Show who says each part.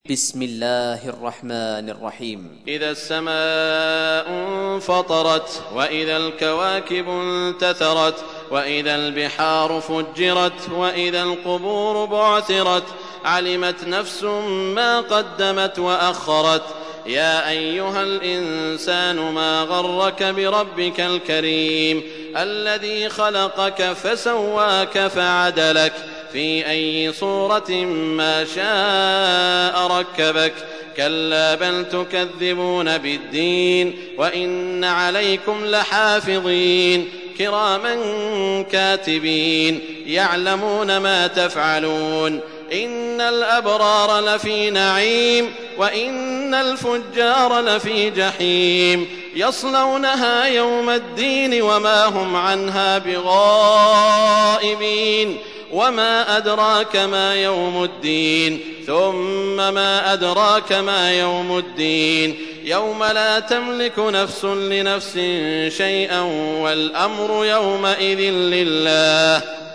Speaker 1: بسم الله الرحمن الرحيم.
Speaker 2: إذا السماء انفطرت وإذا الكواكب انتثرت وإذا البحار فجرت وإذا القبور بعثرت علمت نفس ما قدمت وأخرت. يا أيها الإنسان ما غرك بربك الكريم الذي خلقك فسواك فعدلك في أي صورة ما شاء ركبك. كلا بل تكذبون بالدين وإن عليكم لحافظين كراما كاتبين يعلمون ما تفعلون. إن الأبرار لفي نعيم وإن الفجار لفي جحيم يصلونها يوم الدين وما هم عنها بغائبين. وما أدراك ما يوم الدين ثم ما أدراك ما يوم الدين يوم لا تملك نفس لنفس شيئا والأمر يومئذ لله.